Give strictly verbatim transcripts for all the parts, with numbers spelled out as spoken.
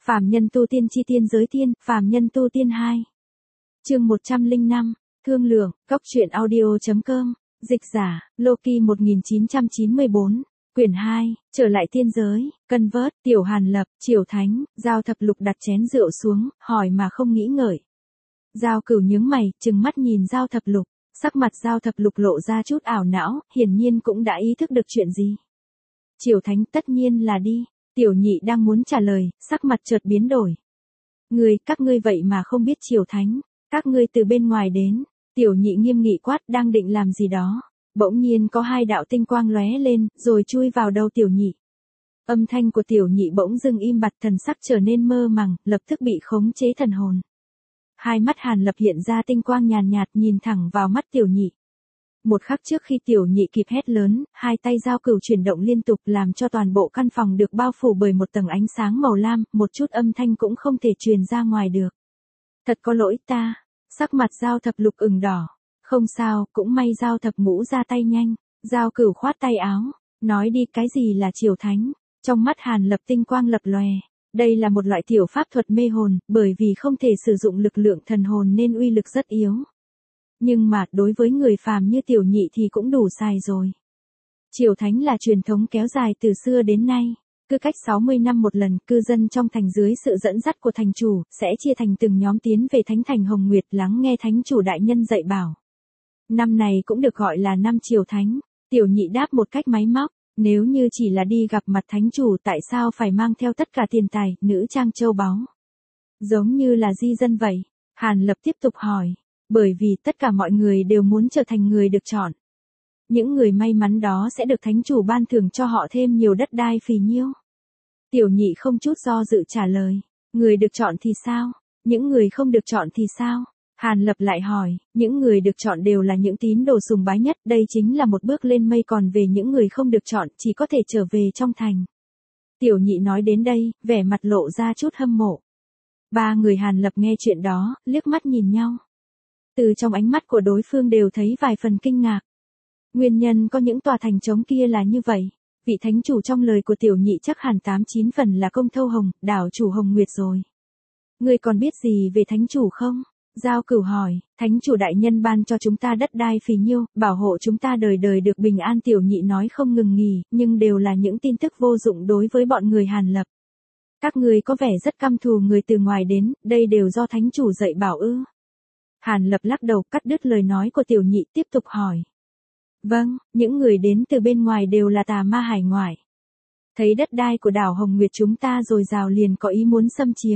Phàm nhân tu tiên chi tiên giới tiên, phàm nhân tu tiên hai. Chương một trăm lẻ năm, thương lượng, góc truyện audio chấm com, dịch giả, Loki một nghìn chín trăm chín mươi bốn, quyển hai, trở lại tiên giới, cân vớt, Tiểu Hàn Lập, Triều Thánh, Giao Thập Lục đặt chén rượu xuống, hỏi mà không nghĩ ngợi. Giao Cửu nhướng mày, trừng mắt nhìn Giao Thập Lục, sắc mặt Giao Thập Lục lộ ra chút ảo não, hiển nhiên cũng đã ý thức được chuyện gì. Triều Thánh tất nhiên là đi. Tiểu Nhị đang muốn trả lời, sắc mặt chợt biến đổi. Ngươi, các ngươi vậy mà không biết Triều Thánh, các ngươi từ bên ngoài đến. Tiểu Nhị nghiêm nghị quát, đang định làm gì đó. Bỗng nhiên có hai đạo tinh quang lóe lên, rồi chui vào đầu Tiểu Nhị. Âm thanh của Tiểu Nhị bỗng dưng im bặt, thần sắc trở nên mơ màng, lập tức bị khống chế thần hồn. Hai mắt Hàn Lập hiện ra tinh quang nhàn nhạt, nhìn thẳng vào mắt Tiểu Nhị. Một khắc trước khi Tiểu Nhị kịp hét lớn, hai tay Giao Cửu chuyển động liên tục làm cho toàn bộ căn phòng được bao phủ bởi một tầng ánh sáng màu lam, một chút âm thanh cũng không thể truyền ra ngoài được. Thật có lỗi ta, sắc mặt Giao Thập Lục ửng đỏ. Không sao, cũng may Giao Thập Ngũ ra tay nhanh. Giao Cửu khoát tay áo, nói đi, cái gì là Triều Thánh? Trong mắt Hàn Lập tinh quang lập lòe. Đây là một loại tiểu pháp thuật mê hồn, bởi vì không thể sử dụng lực lượng thần hồn nên uy lực rất yếu. Nhưng mà, đối với người phàm như Tiểu Nhị thì cũng đủ xài rồi. Triều Thánh là truyền thống kéo dài từ xưa đến nay. Cứ cách sáu mươi năm một lần, cư dân trong thành dưới sự dẫn dắt của thành chủ, sẽ chia thành từng nhóm tiến về Thánh Thành Hồng Nguyệt lắng nghe Thánh chủ đại nhân dạy bảo. Năm này cũng được gọi là năm Triều Thánh. Tiểu Nhị đáp một cách máy móc, nếu như chỉ là đi gặp mặt Thánh chủ tại sao phải mang theo tất cả tiền tài, nữ trang châu báu? Giống như là di dân vậy. Hàn Lập tiếp tục hỏi. Bởi vì tất cả mọi người đều muốn trở thành người được chọn. Những người may mắn đó sẽ được thánh chủ ban thưởng cho họ thêm nhiều đất đai phì nhiêu. Tiểu Nhị không chút do dự trả lời. Người được chọn thì sao? Những người không được chọn thì sao? Hàn Lập lại hỏi. Những người được chọn đều là những tín đồ sùng bái nhất. Đây chính là một bước lên mây, còn về những người không được chọn chỉ có thể trở về trong thành. Tiểu Nhị nói đến đây, vẻ mặt lộ ra chút hâm mộ. Ba người Hàn Lập nghe chuyện đó, liếc mắt nhìn nhau. Từ trong ánh mắt của đối phương đều thấy vài phần kinh ngạc. Nguyên nhân có những tòa thành trống kia là như vậy. Vị thánh chủ trong lời của Tiểu Nhị chắc hẳn tám chín phần là Công Thâu Hồng, đảo chủ Hồng Nguyệt rồi. Ngươi còn biết gì về thánh chủ không? Giao Cửu hỏi. Thánh chủ đại nhân ban cho chúng ta đất đai phì nhiêu, bảo hộ chúng ta đời đời được bình an. Tiểu Nhị nói không ngừng nghỉ, nhưng đều là những tin tức vô dụng đối với bọn người Hàn Lập. Các ngươi có vẻ rất căm thù người từ ngoài đến, đây đều do thánh chủ dạy bảo ư? Hàn Lập lắc đầu, cắt đứt lời nói của Tiểu Nhị, tiếp tục hỏi. Vâng, những người đến từ bên ngoài đều là tà ma hải ngoại. Thấy đất đai của đảo Hồng Nguyệt chúng ta dồi dào liền có ý muốn xâm chiếm.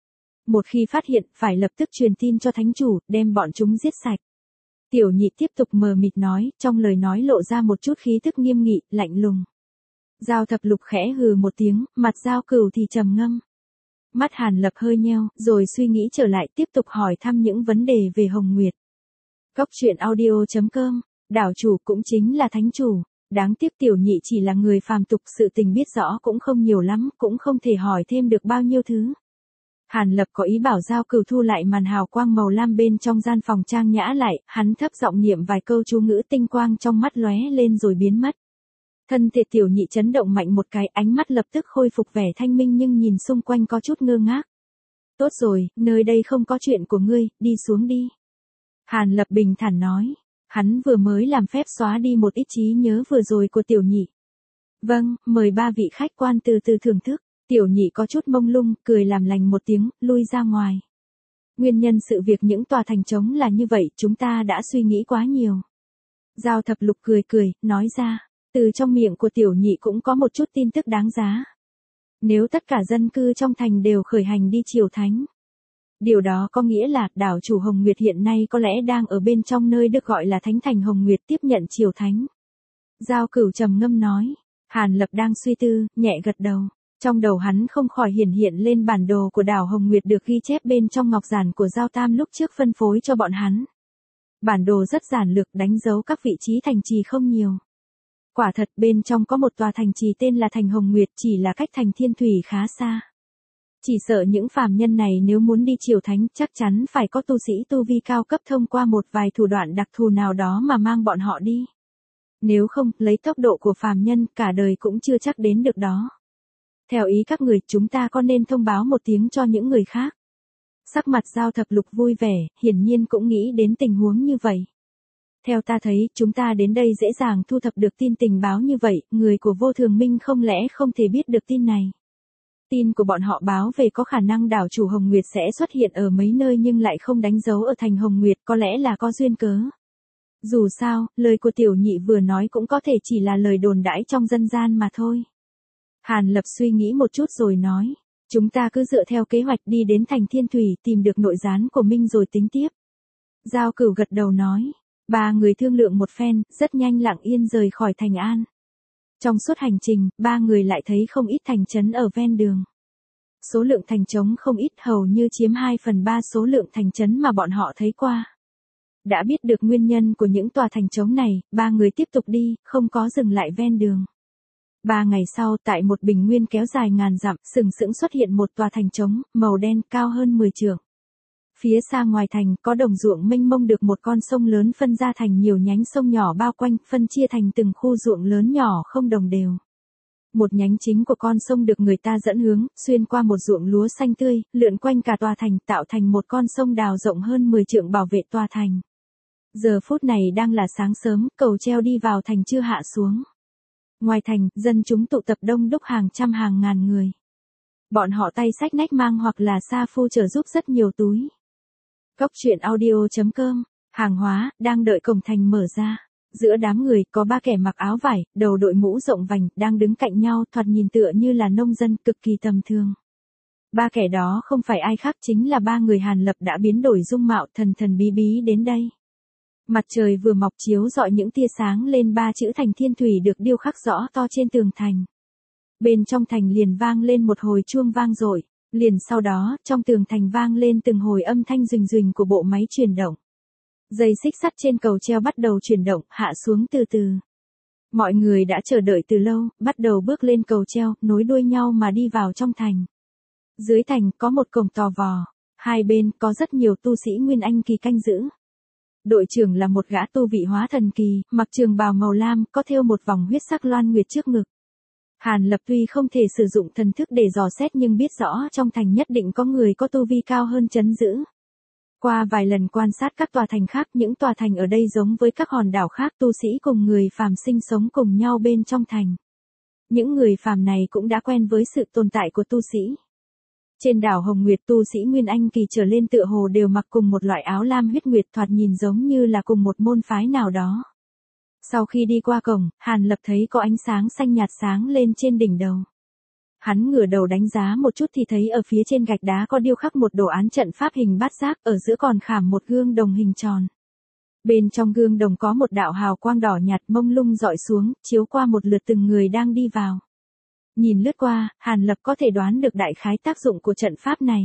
Một khi phát hiện, phải lập tức truyền tin cho thánh chủ, đem bọn chúng giết sạch. Tiểu Nhị tiếp tục mờ mịt nói, trong lời nói lộ ra một chút khí tức nghiêm nghị, lạnh lùng. Giao Thập Lục khẽ hừ một tiếng, mặt Giao Cửu thì trầm ngâm. Mắt Hàn Lập hơi nheo, rồi suy nghĩ trở lại, tiếp tục hỏi thăm những vấn đề về Hồng Nguyệt. Góc truyện audio chấm com, đảo chủ cũng chính là thánh chủ. Đáng tiếc Tiểu Nhị chỉ là người phàm tục, sự tình biết rõ cũng không nhiều lắm, cũng không thể hỏi thêm được bao nhiêu thứ. Hàn Lập có ý bảo Giao Cửu thu lại màn hào quang màu lam bên trong gian phòng trang nhã lại, hắn thấp giọng niệm vài câu chú ngữ, tinh quang trong mắt lóe lên rồi biến mất. Thân thể Tiểu Nhị chấn động mạnh một cái, ánh mắt lập tức khôi phục vẻ thanh minh nhưng nhìn xung quanh có chút ngơ ngác. Tốt rồi, nơi đây không có chuyện của ngươi, đi xuống đi. Hàn Lập bình thản nói. Hắn vừa mới làm phép xóa đi một ít trí nhớ vừa rồi của Tiểu Nhị. Vâng, mời ba vị khách quan từ từ thưởng thức. Tiểu Nhị có chút mông lung, cười làm lành một tiếng, lui ra ngoài. Nguyên nhân sự việc những tòa thành trống là như vậy, chúng ta đã suy nghĩ quá nhiều. Giao Thập Lục cười cười, nói ra. Từ trong miệng của Tiểu Nhị cũng có một chút tin tức đáng giá. Nếu tất cả dân cư trong thành đều khởi hành đi Triều Thánh. Điều đó có nghĩa là đảo chủ Hồng Nguyệt hiện nay có lẽ đang ở bên trong nơi được gọi là Thánh Thành Hồng Nguyệt tiếp nhận Triều Thánh. Giao Cửu trầm ngâm nói. Hàn Lập đang suy tư, nhẹ gật đầu. Trong đầu hắn không khỏi hiển hiện lên bản đồ của đảo Hồng Nguyệt được ghi chép bên trong ngọc giản của Giao Tam lúc trước phân phối cho bọn hắn. Bản đồ rất giản lược, đánh dấu các vị trí thành trì không nhiều. Quả thật bên trong có một tòa thành trì tên là Thành Hồng Nguyệt, chỉ là cách thành Thiên Thủy khá xa. Chỉ sợ những phàm nhân này nếu muốn đi Triều Thánh chắc chắn phải có tu sĩ tu vi cao cấp thông qua một vài thủ đoạn đặc thù nào đó mà mang bọn họ đi. Nếu không, lấy tốc độ của phàm nhân cả đời cũng chưa chắc đến được đó. Theo ý các người, chúng ta có nên thông báo một tiếng cho những người khác? Sắc mặt Giao Thập Lục vui vẻ, hiển nhiên cũng nghĩ đến tình huống như vậy. Theo ta thấy, chúng ta đến đây dễ dàng thu thập được tin tình báo như vậy, người của Vô Thường Minh không lẽ không thể biết được tin này. Tin của bọn họ báo về có khả năng đảo chủ Hồng Nguyệt sẽ xuất hiện ở mấy nơi nhưng lại không đánh dấu ở thành Hồng Nguyệt, có lẽ là có duyên cớ. Dù sao, lời của tiểu nhị vừa nói cũng có thể chỉ là lời đồn đãi trong dân gian mà thôi. Hàn Lập suy nghĩ một chút rồi nói, chúng ta cứ dựa theo kế hoạch đi đến thành Thiên Thủy tìm được nội gián của Minh rồi tính tiếp. Giao Cửu gật đầu nói, ba người thương lượng một phen, rất nhanh lặng yên rời khỏi thành An. Trong suốt hành trình, ba người lại thấy không ít thành trấn ở ven đường. Số lượng thành trống không ít, hầu như chiếm hai phần ba số lượng thành trấn mà bọn họ thấy qua. Đã biết được nguyên nhân của những tòa thành trống này, ba người tiếp tục đi, không có dừng lại ven đường. Ba ngày sau, tại một bình nguyên kéo dài ngàn dặm, sừng sững xuất hiện một tòa thành trống, màu đen, cao hơn mười trượng. Phía xa ngoài thành, có đồng ruộng mênh mông được một con sông lớn phân ra thành nhiều nhánh sông nhỏ bao quanh, phân chia thành từng khu ruộng lớn nhỏ không đồng đều. Một nhánh chính của con sông được người ta dẫn hướng, xuyên qua một ruộng lúa xanh tươi, lượn quanh cả tòa thành, tạo thành một con sông đào rộng hơn mười trượng bảo vệ tòa thành. Giờ phút này đang là sáng sớm, cầu treo đi vào thành chưa hạ xuống. Ngoài thành, dân chúng tụ tập đông đúc hàng trăm hàng ngàn người. Bọn họ tay xách nách mang hoặc là sa phu chở giúp rất nhiều túi. Cốc truyện audio chấm com, hàng hóa, đang đợi cổng thành mở ra. Giữa đám người, có ba kẻ mặc áo vải, đầu đội mũ rộng vành, đang đứng cạnh nhau, thoạt nhìn tựa như là nông dân, cực kỳ tầm thường. Ba kẻ đó không phải ai khác, chính là ba người Hàn Lập đã biến đổi dung mạo, thần thần bí bí đến đây. Mặt trời vừa mọc chiếu rọi những tia sáng lên ba chữ thành Thiên Thủy được điêu khắc rõ to trên tường thành. Bên trong thành liền vang lên một hồi chuông vang dội, liền sau đó, trong tường thành vang lên từng hồi âm thanh rình rình của bộ máy chuyển động. Dây xích sắt trên cầu treo bắt đầu chuyển động, hạ xuống từ từ. Mọi người đã chờ đợi từ lâu, bắt đầu bước lên cầu treo, nối đuôi nhau mà đi vào trong thành. Dưới thành có một cổng tò vò, hai bên có rất nhiều tu sĩ Nguyên Anh kỳ canh giữ. Đội trưởng là một gã tu vị hóa thần kỳ, mặc trường bào màu lam, có thêu một vòng huyết sắc loan nguyệt trước ngực. Hàn Lập tuy không thể sử dụng thần thức để dò xét nhưng biết rõ trong thành nhất định có người có tu vi cao hơn trấn giữ. Qua vài lần quan sát các tòa thành khác, những tòa thành ở đây giống với các hòn đảo khác, tu sĩ cùng người phàm sinh sống cùng nhau bên trong thành. Những người phàm này cũng đã quen với sự tồn tại của tu sĩ. Trên đảo Hồng Nguyệt, tu sĩ Nguyên Anh kỳ trở lên tựa hồ đều mặc cùng một loại áo lam huyết nguyệt, thoạt nhìn giống như là cùng một môn phái nào đó. Sau khi đi qua cổng, Hàn Lập thấy có ánh sáng xanh nhạt sáng lên trên đỉnh đầu. Hắn ngửa đầu đánh giá một chút thì thấy ở phía trên gạch đá có điêu khắc một đồ án trận pháp hình bát giác, ở giữa còn khảm một gương đồng hình tròn. Bên trong gương đồng có một đạo hào quang đỏ nhạt mông lung dọi xuống, chiếu qua một lượt từng người đang đi vào. Nhìn lướt qua, Hàn Lập có thể đoán được đại khái tác dụng của trận pháp này.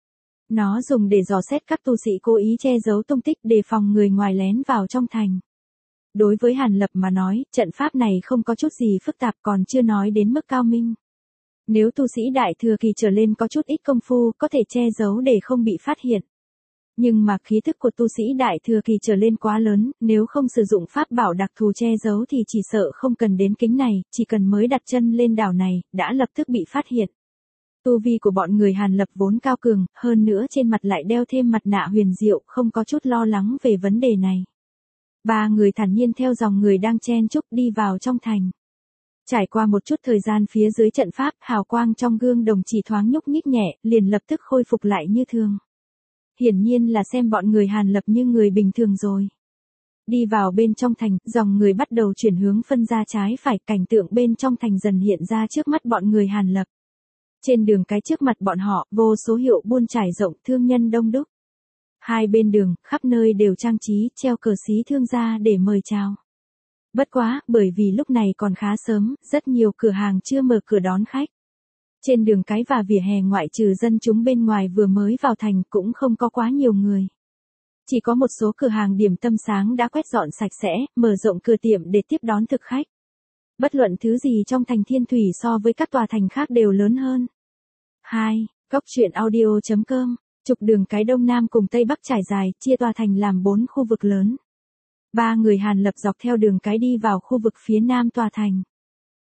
Nó dùng để dò xét các tu sĩ cố ý che giấu tung tích, đề phòng người ngoài lén vào trong thành. Đối với Hàn Lập mà nói, trận pháp này không có chút gì phức tạp, còn chưa nói đến mức cao minh. Nếu tu sĩ đại thừa kỳ trở lên có chút ít công phu, có thể che giấu để không bị phát hiện. Nhưng mà khí thức của tu sĩ đại thừa kỳ trở lên quá lớn, nếu không sử dụng pháp bảo đặc thù che giấu thì chỉ sợ không cần đến kính này, chỉ cần mới đặt chân lên đảo này, đã lập tức bị phát hiện. Tu vi của bọn người Hàn Lập vốn cao cường, hơn nữa trên mặt lại đeo thêm mặt nạ huyền diệu, không có chút lo lắng về vấn đề này. Ba người thản nhiên theo dòng người đang chen chúc đi vào trong thành. Trải qua một chút thời gian phía dưới trận pháp, hào quang trong gương đồng chỉ thoáng nhúc nhích nhẹ, liền lập tức khôi phục lại như thường. Hiển nhiên là xem bọn người Hàn Lập như người bình thường rồi. Đi vào bên trong thành, dòng người bắt đầu chuyển hướng phân ra trái phải, cảnh tượng bên trong thành dần hiện ra trước mắt bọn người Hàn Lập. Trên đường cái trước mặt bọn họ, vô số hiệu buôn trải rộng, thương nhân đông đúc. Hai bên đường, khắp nơi đều trang trí, treo cờ xí thương gia để mời chào. Bất quá, bởi vì lúc này còn khá sớm, rất nhiều cửa hàng chưa mở cửa đón khách. Trên đường cái và vỉa hè ngoại trừ dân chúng bên ngoài vừa mới vào thành cũng không có quá nhiều người. Chỉ có một số cửa hàng điểm tâm sáng đã quét dọn sạch sẽ, mở rộng cửa tiệm để tiếp đón thực khách. Bất luận thứ gì trong thành Thiên Thủy so với các tòa thành khác đều lớn hơn. hai. Cốc truyện audio chấm com, trục đường cái đông nam cùng tây bắc trải dài, chia tòa thành làm bốn khu vực lớn. Ba người Hàn Lập dọc theo đường cái đi vào khu vực phía nam tòa thành.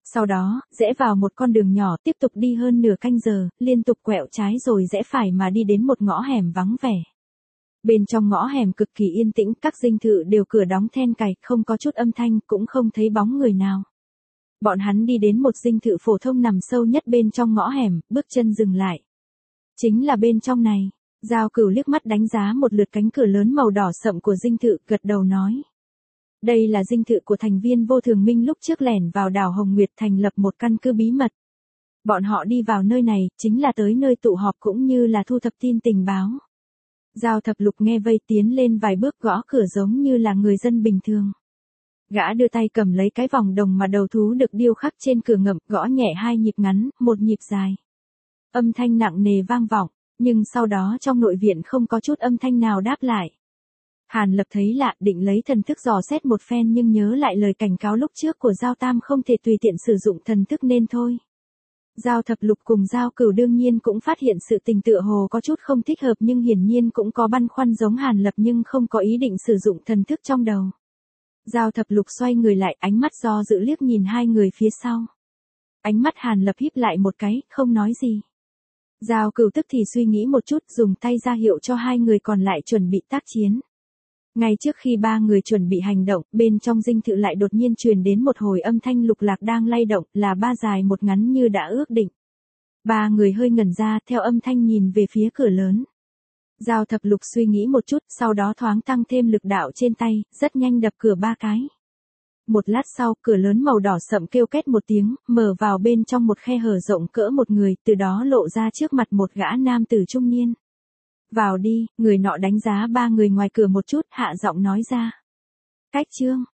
Sau đó, rẽ vào một con đường nhỏ tiếp tục đi hơn nửa canh giờ, liên tục quẹo trái rồi rẽ phải mà đi đến một ngõ hẻm vắng vẻ. Bên trong ngõ hẻm cực kỳ yên tĩnh, các dinh thự đều cửa đóng then cài, không có chút âm thanh, cũng không thấy bóng người nào. Bọn hắn đi đến một dinh thự phổ thông nằm sâu nhất bên trong ngõ hẻm, bước chân dừng lại. Chính là bên trong này. Giao Cửu liếc mắt đánh giá một lượt cánh cửa lớn màu đỏ sậm của dinh thự, gật đầu nói. Đây là dinh thự của thành viên Vô Thường Minh lúc trước lẻn vào đảo Hồng Nguyệt thành lập một căn cứ bí mật. Bọn họ đi vào nơi này, chính là tới nơi tụ họp cũng như là thu thập tin tình báo. Giao Thập Lục nghe vây tiến lên vài bước gõ cửa giống như là người dân bình thường. Gã đưa tay cầm lấy cái vòng đồng mà đầu thú được điêu khắc trên cửa ngậm, gõ nhẹ hai nhịp ngắn, một nhịp dài. Âm thanh nặng nề vang vọng, nhưng sau đó trong nội viện không có chút âm thanh nào đáp lại. Hàn Lập thấy lạ, định lấy thần thức dò xét một phen nhưng nhớ lại lời cảnh cáo lúc trước của Giao Tam không thể tùy tiện sử dụng thần thức nên thôi. Giao Thập Lục cùng Giao Cửu đương nhiên cũng phát hiện sự tình tựa hồ có chút không thích hợp nhưng hiển nhiên cũng có băn khoăn giống Hàn Lập nhưng không có ý định sử dụng thần thức trong đầu. Giao Thập Lục xoay người lại, ánh mắt do dự liếc nhìn hai người phía sau. Ánh mắt Hàn Lập híp lại một cái, không nói gì. Giao Cửu tức thì suy nghĩ một chút, dùng tay ra hiệu cho hai người còn lại chuẩn bị tác chiến. Ngay trước khi ba người chuẩn bị hành động, bên trong dinh thự lại đột nhiên truyền đến một hồi âm thanh lục lạc đang lay động, là ba dài một ngắn như đã ước định. Ba người hơi ngẩn ra, theo âm thanh nhìn về phía cửa lớn. Giao Thập Lục suy nghĩ một chút, sau đó thoáng tăng thêm lực đạo trên tay, rất nhanh đập cửa ba cái. Một lát sau, cửa lớn màu đỏ sậm kêu két một tiếng, mở vào bên trong một khe hở rộng cỡ một người, từ đó lộ ra trước mặt một gã nam tử trung niên. Vào đi, người nọ đánh giá ba người ngoài cửa một chút, hạ giọng nói ra. Cách Trương,